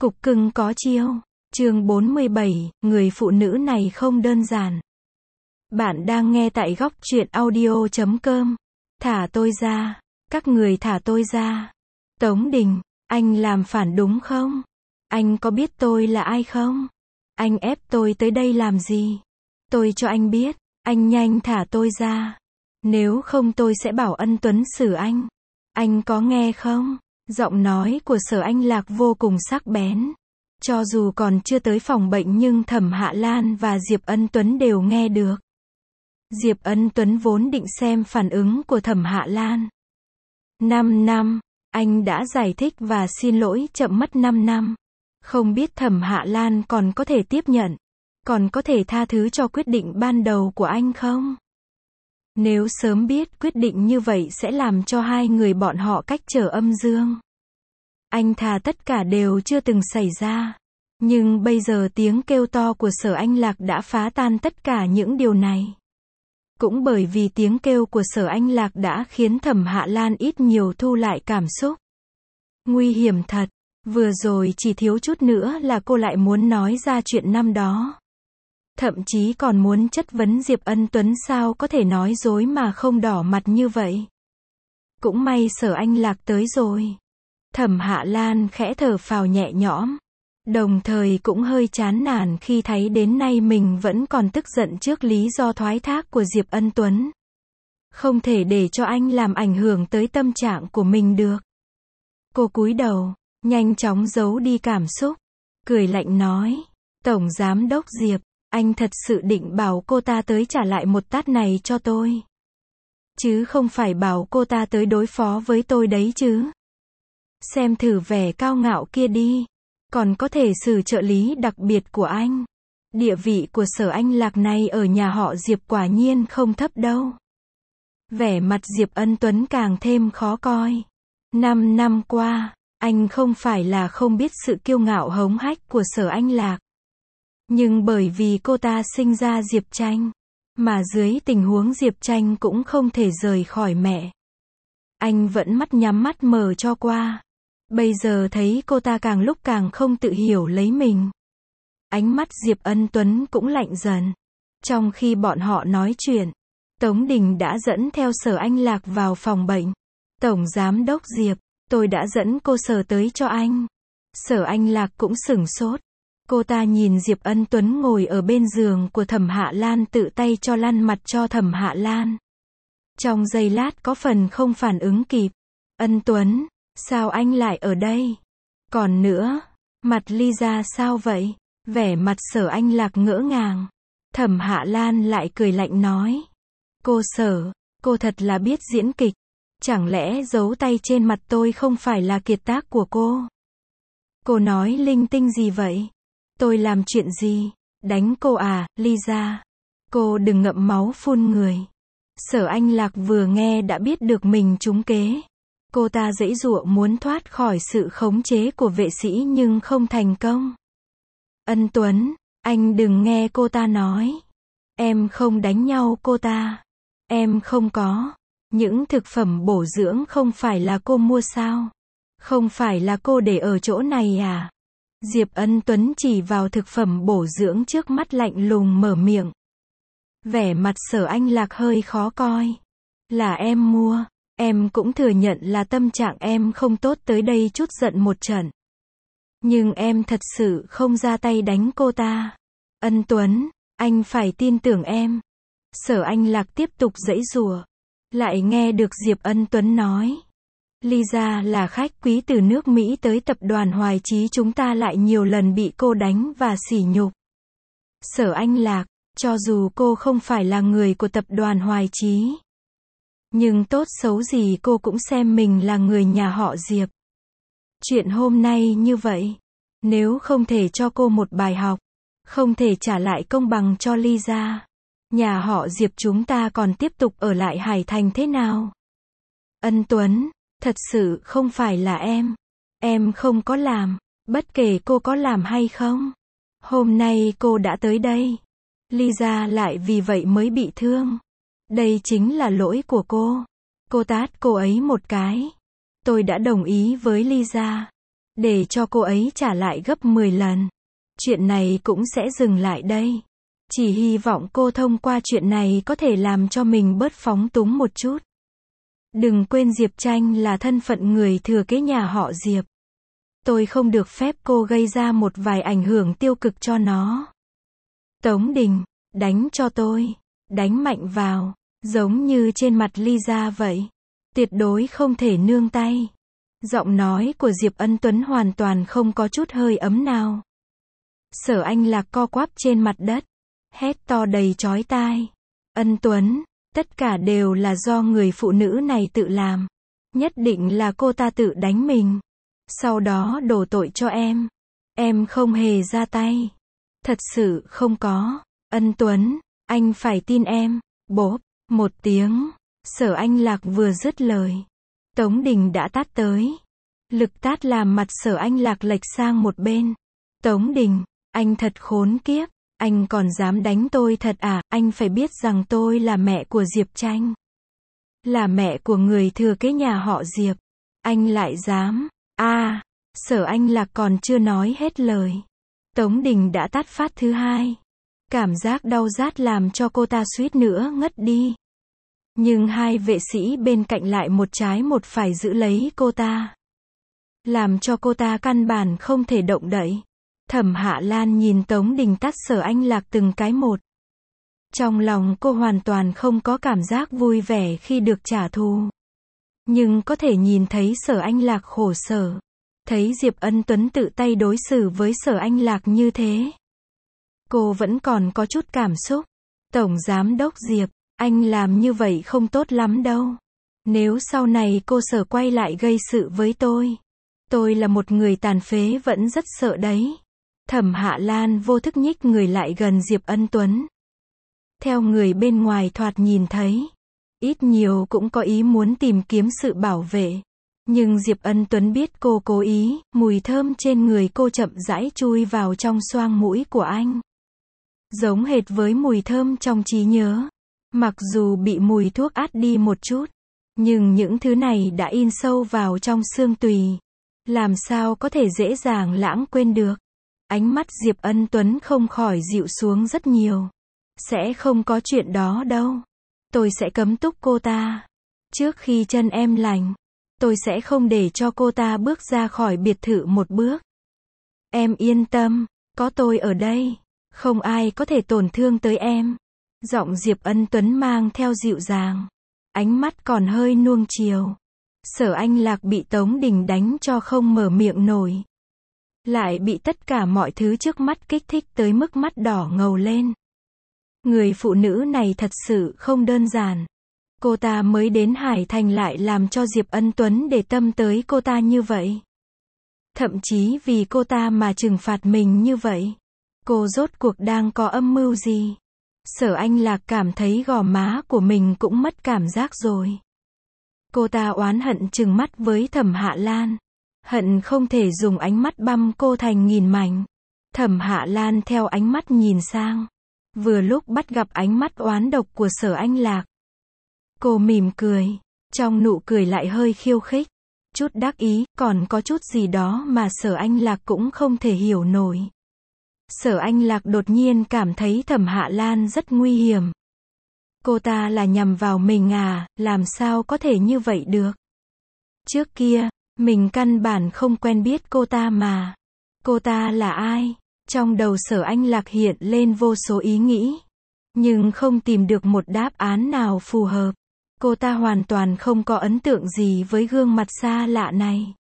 Cục cưng có chiêu. Chương 47, người phụ nữ này không đơn giản. Bạn đang nghe tại góc truyện audio.com. Thả tôi ra. Các người thả tôi ra. Tống Đình, anh làm phản đúng không? Anh có biết tôi là ai không? Anh ép tôi tới đây làm gì? Tôi cho anh biết, anh nhanh thả tôi ra. Nếu không tôi sẽ bảo Ân Tuấn xử anh. Anh có nghe không? Giọng nói của Sở Anh Lạc vô cùng sắc bén. Cho dù còn chưa tới phòng bệnh nhưng Thẩm Hạ Lan và Diệp Ân Tuấn đều nghe được. Diệp Ân Tuấn vốn định xem phản ứng của Thẩm Hạ Lan. 5 năm, anh đã giải thích và xin lỗi chậm mất 5 năm. Không biết Thẩm Hạ Lan còn có thể tiếp nhận, còn có thể tha thứ cho quyết định ban đầu của anh không? Nếu sớm biết quyết định như vậy sẽ làm cho hai người bọn họ cách trở âm dương. Anh thà tất cả đều chưa từng xảy ra. Nhưng bây giờ tiếng kêu to của Sở Anh Lạc đã phá tan tất cả những điều này. Cũng bởi vì tiếng kêu của Sở Anh Lạc đã khiến Thẩm Hạ Lan ít nhiều thu lại cảm xúc. Nguy hiểm thật. Vừa rồi chỉ thiếu chút nữa là cô lại muốn nói ra chuyện năm đó. Thậm chí còn muốn chất vấn Diệp Ân Tuấn sao có thể nói dối mà không đỏ mặt như vậy. Cũng may Sở Anh Lạc tới rồi. Thẩm Hạ Lan khẽ thở phào nhẹ nhõm. Đồng thời cũng hơi chán nản khi thấy đến nay mình vẫn còn tức giận trước lý do thoái thác của Diệp Ân Tuấn. Không thể để cho anh làm ảnh hưởng tới tâm trạng của mình được. Cô cúi đầu, nhanh chóng giấu đi cảm xúc. Cười lạnh nói, Tổng Giám đốc Diệp, anh thật sự định bảo cô ta tới trả lại một tát này cho tôi. Chứ không phải bảo cô ta tới đối phó với tôi đấy chứ. Xem thử vẻ cao ngạo kia đi. Còn có thể xử trợ lý đặc biệt của anh. Địa vị của Sở Anh Lạc này ở nhà họ Diệp quả nhiên không thấp đâu. Vẻ mặt Diệp Ân Tuấn càng thêm khó coi. 5 năm qua, anh không phải là không biết sự kiêu ngạo hống hách của Sở Anh Lạc. Nhưng bởi vì cô ta sinh ra Diệp Tranh, mà dưới tình huống Diệp Tranh cũng không thể rời khỏi mẹ. Anh vẫn mắt nhắm mắt mở cho qua. Bây giờ thấy cô ta càng lúc càng không tự hiểu lấy mình. Ánh mắt Diệp Ân Tuấn cũng lạnh dần. Trong khi bọn họ nói chuyện, Tống Đình đã dẫn theo Sở Anh Lạc vào phòng bệnh. Tổng Giám đốc Diệp, tôi đã dẫn cô Sở tới cho anh. Sở Anh Lạc cũng sửng sốt. Cô ta nhìn Diệp Ân Tuấn ngồi ở bên giường của Thẩm Hạ Lan tự tay cho lăn mặt cho Thẩm Hạ Lan. Trong giây lát có phần không phản ứng kịp. Ân Tuấn, sao anh lại ở đây? Còn nữa, mặt Lisa sao vậy? Vẻ mặt Sở Anh Lạc ngỡ ngàng. Thẩm Hạ Lan lại cười lạnh nói. Cô Sở, cô thật là biết diễn kịch. Chẳng lẽ giấu tay trên mặt tôi không phải là kiệt tác của cô? Cô nói linh tinh gì vậy? Tôi làm chuyện gì? Đánh cô à, Lisa? Cô đừng ngậm máu phun người. Sở Anh Lạc vừa nghe đã biết được mình trúng kế. Cô ta giãy giụa muốn thoát khỏi sự khống chế của vệ sĩ nhưng không thành công. Ân Tuấn, anh đừng nghe cô ta nói. Em không đánh nhau cô ta. Em không có. Những thực phẩm bổ dưỡng không phải là cô mua sao? Không phải là cô để ở chỗ này à? Diệp Ân Tuấn chỉ vào thực phẩm bổ dưỡng trước mắt lạnh lùng mở miệng. Vẻ mặt Sở Anh Lạc hơi khó coi. Là em mua. Em cũng thừa nhận là tâm trạng em không tốt tới đây chút giận một trận. Nhưng em thật sự không ra tay đánh cô ta. Ân Tuấn, anh phải tin tưởng em. Sở Anh Lạc tiếp tục giãy giụa. Lại nghe được Diệp Ân Tuấn nói. Lisa là khách quý từ nước Mỹ tới tập đoàn Hoài Chí chúng ta lại nhiều lần bị cô đánh và sỉ nhục. Sở Anh Lạc, cho dù cô không phải là người của tập đoàn Hoài Chí. Nhưng tốt xấu gì cô cũng xem mình là người nhà họ Diệp. Chuyện hôm nay như vậy. Nếu không thể cho cô một bài học. Không thể trả lại công bằng cho Lisa. Nhà họ Diệp chúng ta còn tiếp tục ở lại Hải Thành thế nào? Ân Tuấn, thật sự không phải là em. Em không có làm. Bất kể cô có làm hay không. Hôm nay cô đã tới đây. Lisa lại vì vậy mới bị thương. Đây chính là lỗi của cô. Cô tát cô ấy một cái. Tôi đã đồng ý với Lisa. để cho cô ấy trả lại gấp 10 lần. Chuyện này cũng sẽ dừng lại đây. Chỉ hy vọng cô thông qua chuyện này có thể làm cho mình bớt phóng túng một chút. Đừng quên Diệp Tranh là thân phận người thừa kế nhà họ Diệp. Tôi không được phép cô gây ra một vài ảnh hưởng tiêu cực cho nó. Tống Đình, đánh cho tôi. Đánh mạnh vào. Giống như trên mặt Lisa vậy. Tuyệt đối không thể nương tay. Giọng nói của Diệp Ân Tuấn hoàn toàn không có chút hơi ấm nào. Sở Anh Lạc co quắp trên mặt đất. Hét to đầy chói tai. Ân Tuấn, tất cả đều là do người phụ nữ này tự làm. Nhất định là cô ta tự đánh mình. Sau đó đổ tội cho em. Em không hề ra tay. Thật sự không có. Ân Tuấn, anh phải tin em. Bốp, một tiếng. Sở Anh Lạc vừa dứt lời. Tống Đình đã tát tới. Lực tát làm mặt Sở Anh Lạc lệch sang một bên. Tống Đình, anh thật khốn kiếp. Anh còn dám đánh tôi thật à? Anh phải biết rằng tôi là mẹ của Diệp Tranh. Là mẹ của người thừa kế nhà họ Diệp. Anh lại dám. Sở Anh Lạc còn chưa nói hết lời. Tống Đình đã tát phát thứ hai. Cảm giác đau rát làm cho cô ta suýt nữa ngất đi. Nhưng hai vệ sĩ bên cạnh lại một trái một phải giữ lấy cô ta. Làm cho cô ta căn bản không thể động đậy. Thẩm Hạ Lan nhìn Tống Đình tát Sở Anh Lạc từng cái một. Trong lòng cô hoàn toàn không có cảm giác vui vẻ khi được trả thù. Nhưng có thể nhìn thấy Sở Anh Lạc khổ sở. Thấy Diệp Ân Tuấn tự tay đối xử với Sở Anh Lạc như thế. Cô vẫn còn có chút cảm xúc. Tổng Giám đốc Diệp, anh làm như vậy không tốt lắm đâu. Nếu sau này cô Sở quay lại gây sự với tôi là một người tàn phế vẫn rất sợ đấy. Thẩm Hạ Lan vô thức nhích người lại gần Diệp Ân Tuấn. Theo người bên ngoài thoạt nhìn thấy, ít nhiều cũng có ý muốn tìm kiếm sự bảo vệ. Nhưng Diệp Ân Tuấn biết cô cố ý, mùi thơm trên người cô chậm rãi chui vào trong xoang mũi của anh. Giống hệt với mùi thơm trong trí nhớ. Mặc dù bị mùi thuốc át đi một chút, nhưng những thứ này đã in sâu vào trong xương tùy. Làm sao có thể dễ dàng lãng quên được. Ánh mắt Diệp Ân Tuấn không khỏi dịu xuống rất nhiều. Sẽ không có chuyện đó đâu. Tôi sẽ cấm túc cô ta. Trước khi chân em lành, tôi sẽ không để cho cô ta bước ra khỏi biệt thự một bước. Em yên tâm, có tôi ở đây. Không ai có thể tổn thương tới em. Giọng Diệp Ân Tuấn mang theo dịu dàng. Ánh mắt còn hơi nuông chiều. Sở Anh Lạc bị Tống Đình đánh cho không mở miệng nổi. Lại bị tất cả mọi thứ trước mắt kích thích tới mức mắt đỏ ngầu lên. Người phụ nữ này thật sự không đơn giản. Cô ta mới đến Hải Thành lại làm cho Diệp Ân Tuấn để tâm tới cô ta như vậy. Thậm chí vì cô ta mà trừng phạt mình như vậy. Cô rốt cuộc đang có âm mưu gì? Sở Anh Lạc cảm thấy gò má của mình cũng mất cảm giác rồi. Cô ta oán hận trừng mắt với Thẩm Hạ Lan. Hận không thể dùng ánh mắt băm cô thành nghìn mảnh. Thẩm Hạ Lan theo ánh mắt nhìn sang. Vừa lúc bắt gặp ánh mắt oán độc của Sở Anh Lạc. Cô mỉm cười. Trong nụ cười lại hơi khiêu khích. Chút đắc ý, còn có chút gì đó mà Sở Anh Lạc cũng không thể hiểu nổi. Sở Anh Lạc đột nhiên cảm thấy Thẩm Hạ Lan rất nguy hiểm. Cô ta là nhằm vào mình à, làm sao có thể như vậy được? Trước kia, mình căn bản không quen biết cô ta mà. Cô ta là ai? Trong đầu Sở Anh Lạc hiện lên vô số ý nghĩ. Nhưng không tìm được một đáp án nào phù hợp. Cô ta hoàn toàn không có ấn tượng gì với gương mặt xa lạ này.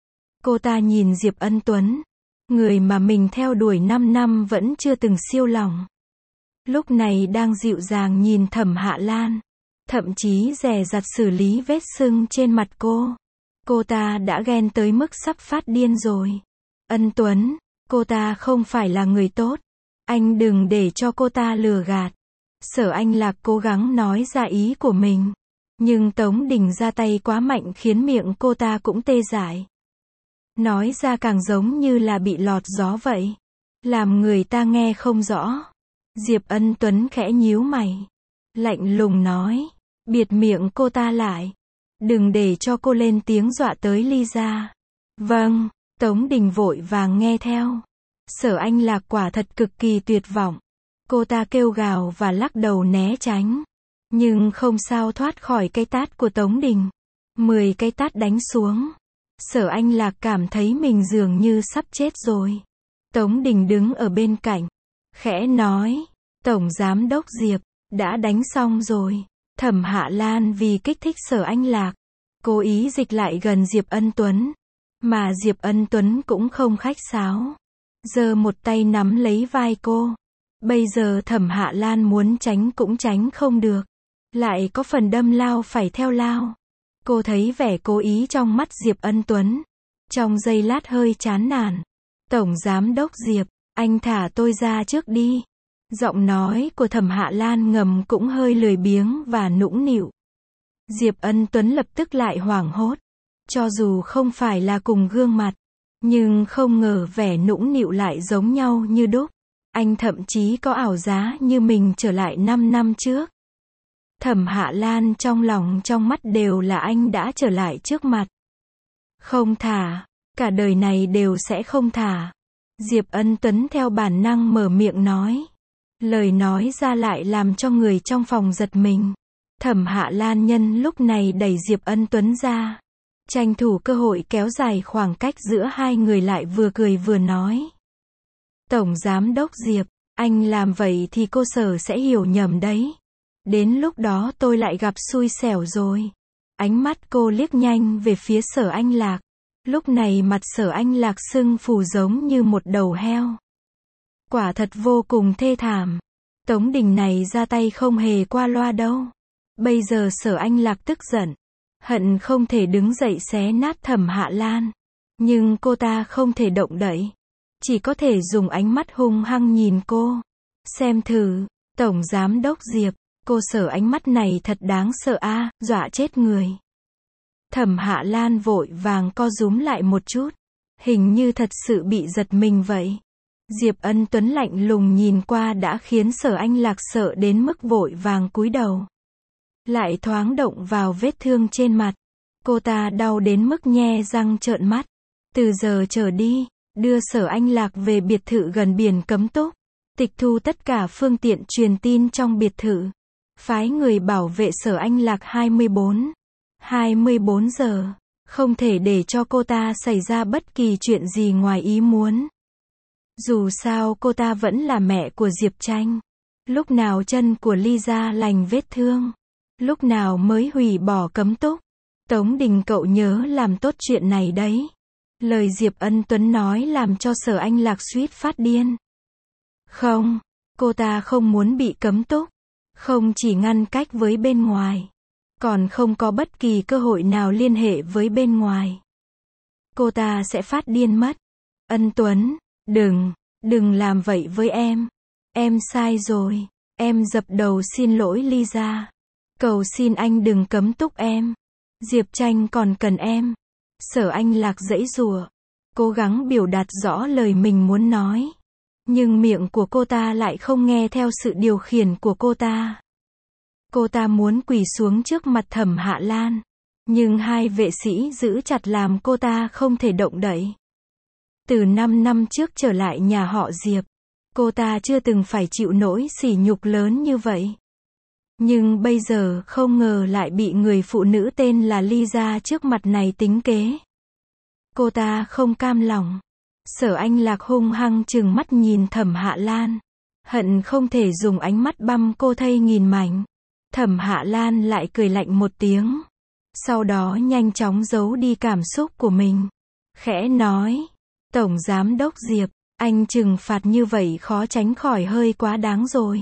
Cô ta nhìn Diệp Ân Tuấn. Người mà mình theo đuổi 5 năm vẫn chưa từng siêu lòng. Lúc này đang dịu dàng nhìn Thẩm Hạ Lan. Thậm chí dè dặt xử lý vết sưng trên mặt cô. Cô ta đã ghen tới mức sắp phát điên rồi. Ân Tuấn, cô ta không phải là người tốt. Anh đừng để cho cô ta lừa gạt. Sở Anh Lạc cố gắng nói ra ý của mình. Nhưng Tống Đình ra tay quá mạnh khiến miệng cô ta cũng tê dại. Nói ra càng giống như là bị lọt gió vậy. Làm người ta nghe không rõ. Diệp Ân Tuấn khẽ nhíu mày. Lạnh lùng nói. Bịt miệng cô ta lại. Đừng để cho cô lên tiếng dọa tới Lisa. Vâng. Tống Đình vội vàng nghe theo. Sở Anh Lạc quả thật cực kỳ tuyệt vọng. Cô ta kêu gào và lắc đầu né tránh. Nhưng không sao thoát khỏi cái tát của Tống Đình. 10 cái tát đánh xuống. Sở Anh Lạc cảm thấy mình dường như sắp chết rồi. Tống Đình đứng ở bên cạnh. Khẽ nói. Tổng Giám đốc Diệp, đã đánh xong rồi. Thẩm Hạ Lan vì kích thích Sở Anh Lạc, cố ý dịch lại gần Diệp Ân Tuấn. Mà Diệp Ân Tuấn cũng không khách sáo. Giơ một tay nắm lấy vai cô. Bây giờ Thẩm Hạ Lan muốn tránh cũng tránh không được. Lại có phần đâm lao phải theo lao. Cô thấy vẻ cố ý trong mắt Diệp Ân Tuấn. Trong giây lát hơi chán nản. Tổng Giám đốc Diệp, anh thả tôi ra trước đi. Giọng nói của Thẩm Hạ Lan ngầm cũng hơi lười biếng và nũng nịu. Diệp Ân Tuấn lập tức lại hoảng hốt. Cho dù không phải là cùng gương mặt, nhưng không ngờ vẻ nũng nịu lại giống nhau như đúc. Anh thậm chí có ảo giá như mình trở lại 5 năm trước. Thẩm Hạ Lan trong lòng trong mắt đều là anh đã trở lại trước mặt. Không thả, cả đời này đều sẽ không thả. Diệp Ân Tuấn theo bản năng mở miệng nói. Lời nói ra lại làm cho người trong phòng giật mình. Thẩm Hạ Lan nhân lúc này đẩy Diệp Ân Tuấn ra. Tranh thủ cơ hội kéo dài khoảng cách giữa hai người lại vừa cười vừa nói. Tổng Giám đốc Diệp, anh làm vậy thì cô Sở sẽ hiểu nhầm đấy. Đến lúc đó tôi lại gặp xui xẻo rồi. Ánh mắt cô liếc nhanh về phía Sở Anh Lạc. Lúc này mặt Sở Anh Lạc sưng phù giống như một đầu heo. Quả thật vô cùng thê thảm. Tống Đình này ra tay không hề qua loa đâu. Bây giờ Sở Anh Lạc tức giận. Hận không thể đứng dậy xé nát Thẩm Hạ Lan. Nhưng cô ta không thể động đậy. Chỉ có thể dùng ánh mắt hung hăng nhìn cô. Xem thử, Tổng Giám đốc Diệp, cô Sở ánh mắt này thật đáng sợ a, dọa chết người. Thẩm Hạ Lan vội vàng co rúm lại một chút. Hình như thật sự bị giật mình vậy. Diệp Ân Tuấn lạnh lùng nhìn qua đã khiến Sở Anh Lạc sợ đến mức vội vàng cúi đầu. Lại thoáng động vào vết thương trên mặt. Cô ta đau đến mức nhe răng trợn mắt. Từ giờ trở đi, đưa Sở Anh Lạc về biệt thự gần biển cấm túc. Tịch thu tất cả phương tiện truyền tin trong biệt thự. Phái người bảo vệ Sở Anh Lạc 24 giờ. Không thể để cho cô ta xảy ra bất kỳ chuyện gì ngoài ý muốn. Dù sao cô ta vẫn là mẹ của Diệp Tranh. Lúc nào chân của Lisa lành vết thương. Lúc nào mới hủy bỏ cấm túc. Tống Đình cậu nhớ làm tốt chuyện này đấy. Lời Diệp Ân Tuấn nói làm cho Sở Anh Lạc suýt phát điên. Không, cô ta không muốn bị cấm túc. Không chỉ ngăn cách với bên ngoài. Còn không có bất kỳ cơ hội nào liên hệ với bên ngoài. Cô ta sẽ phát điên mất. Ân Tuấn, đừng làm vậy với em. Em sai rồi. Em dập đầu xin lỗi Lisa. Cầu xin anh đừng cấm túc em. Diệp Tranh còn cần em. Sở Anh Lạc giãy giụa, cố gắng biểu đạt rõ lời mình muốn nói. Nhưng miệng của cô ta lại không nghe theo sự điều khiển của cô ta. Cô ta muốn quỳ xuống trước mặt Thẩm Hạ Lan. Nhưng hai vệ sĩ giữ chặt làm cô ta không thể động đậy. Từ 5 năm trước trở lại nhà họ Diệp, cô ta chưa từng phải chịu nỗi sỉ nhục lớn như vậy. Nhưng bây giờ không ngờ lại bị người phụ nữ tên là Lisa trước mặt này tính kế. Cô ta không cam lòng. Sở Anh Lạc hung hăng trừng mắt nhìn Thẩm Hạ Lan. Hận không thể dùng ánh mắt băm cô thay nghìn mảnh. Thẩm Hạ Lan lại cười lạnh một tiếng. Sau đó nhanh chóng giấu đi cảm xúc của mình. Khẽ nói. Tổng Giám đốc Diệp, anh trừng phạt như vậy khó tránh khỏi hơi quá đáng rồi.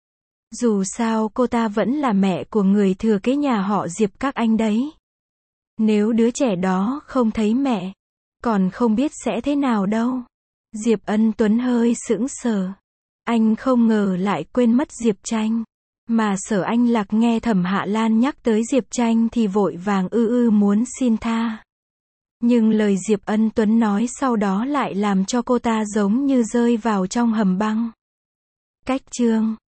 Dù sao cô ta vẫn là mẹ của người thừa kế nhà họ Diệp các anh đấy. Nếu đứa trẻ đó không thấy mẹ, còn không biết sẽ thế nào đâu. Diệp Ân Tuấn hơi sững sờ. Anh không ngờ lại quên mất Diệp Tranh. Mà Sở Anh Lạc nghe Thẩm Hạ Lan nhắc tới Diệp Tranh thì vội vàng muốn xin tha. Nhưng lời Diệp Ân Tuấn nói sau đó lại làm cho cô ta giống như rơi vào trong hầm băng. Cách chương